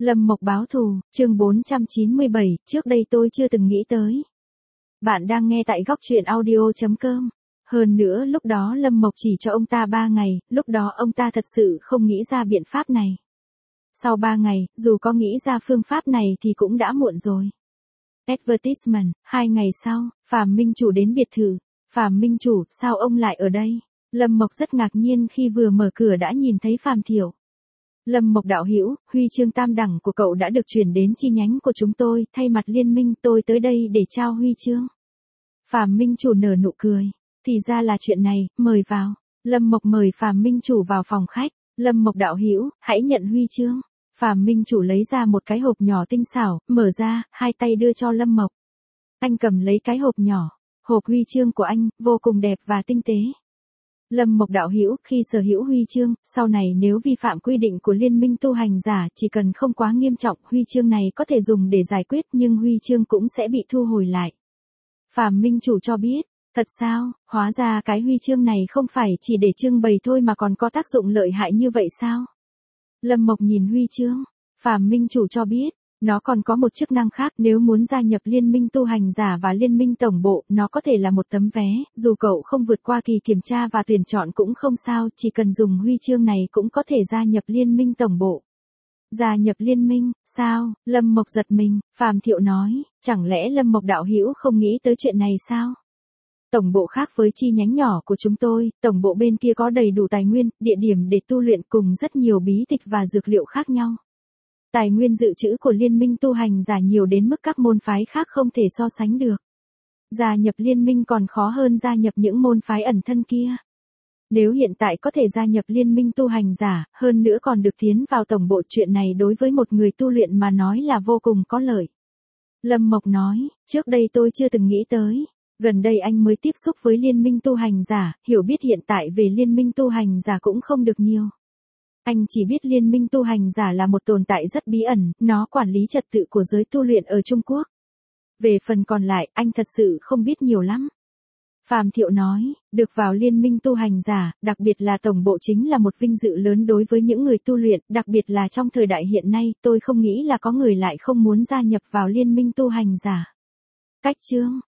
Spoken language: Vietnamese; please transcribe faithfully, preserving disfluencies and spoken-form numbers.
Lâm Mộc báo thù, chương bốn trăm chín mươi bảy, trước đây tôi chưa từng nghĩ tới. Bạn đang nghe tại góc truyện audio chấm com. Hơn nữa lúc đó Lâm Mộc chỉ cho ông ta ba ngày, lúc đó ông ta thật sự không nghĩ ra biện pháp này. Sau ba ngày, dù có nghĩ ra phương pháp này thì cũng đã muộn rồi. Advertisement, hai ngày sau, Phạm Minh Chủ đến biệt thự. Phạm Minh Chủ, sao ông lại ở đây? Lâm Mộc rất ngạc nhiên khi vừa mở cửa đã nhìn thấy Phạm Thiệu. Lâm Mộc đạo hữu, huy chương tam đẳng của cậu đã được chuyển đến chi nhánh của chúng tôi, thay mặt liên minh tôi tới đây để trao huy chương. Phạm Minh Chủ nở nụ cười. Thì ra là chuyện này, mời vào. Lâm Mộc mời Phạm Minh Chủ vào phòng khách. Lâm Mộc đạo hữu, hãy nhận huy chương. Phạm Minh Chủ lấy ra một cái hộp nhỏ tinh xảo, mở ra, hai tay đưa cho Lâm Mộc. Anh cầm lấy cái hộp nhỏ. Hộp huy chương của anh, vô cùng đẹp và tinh tế. Lâm Mộc đạo hữu, khi sở hữu huy chương, sau này nếu vi phạm quy định của liên minh tu hành giả, chỉ cần không quá nghiêm trọng, huy chương này có thể dùng để giải quyết nhưng huy chương cũng sẽ bị thu hồi lại. Phạm Minh Chủ cho biết, thật sao, hóa ra cái huy chương này không phải chỉ để trưng bày thôi mà còn có tác dụng lợi hại như vậy sao? Lâm Mộc nhìn huy chương, Phạm Minh Chủ cho biết, nó còn có một chức năng khác, nếu muốn gia nhập liên minh tu hành giả và liên minh tổng bộ, nó có thể là một tấm vé, dù cậu không vượt qua kỳ kiểm tra và tuyển chọn cũng không sao, chỉ cần dùng huy chương này cũng có thể gia nhập liên minh tổng bộ. Gia nhập liên minh, sao? Lâm Mộc giật mình, Phạm Thiệu nói, chẳng lẽ Lâm Mộc đạo hữu không nghĩ tới chuyện này sao? Tổng bộ khác với chi nhánh nhỏ của chúng tôi, tổng bộ bên kia có đầy đủ tài nguyên, địa điểm để tu luyện cùng rất nhiều bí tịch và dược liệu khác nhau. Tài nguyên dự trữ của liên minh tu hành giả nhiều đến mức các môn phái khác không thể so sánh được. Gia nhập liên minh còn khó hơn gia nhập những môn phái ẩn thân kia. Nếu hiện tại có thể gia nhập liên minh tu hành giả, hơn nữa còn được tiến vào tổng bộ, chuyện này đối với một người tu luyện mà nói là vô cùng có lợi. Lâm Mộc nói, trước đây tôi chưa từng nghĩ tới. Gần đây anh mới tiếp xúc với liên minh tu hành giả, hiểu biết hiện tại về liên minh tu hành giả cũng không được nhiều. Anh chỉ biết liên minh tu hành giả là một tồn tại rất bí ẩn, nó quản lý trật tự của giới tu luyện ở Trung Quốc. Về phần còn lại, anh thật sự không biết nhiều lắm. Phạm Thiệu nói, được vào liên minh tu hành giả, đặc biệt là tổng bộ chính là một vinh dự lớn đối với những người tu luyện, đặc biệt là trong thời đại hiện nay, tôi không nghĩ là có người lại không muốn gia nhập vào liên minh tu hành giả. Cách chương,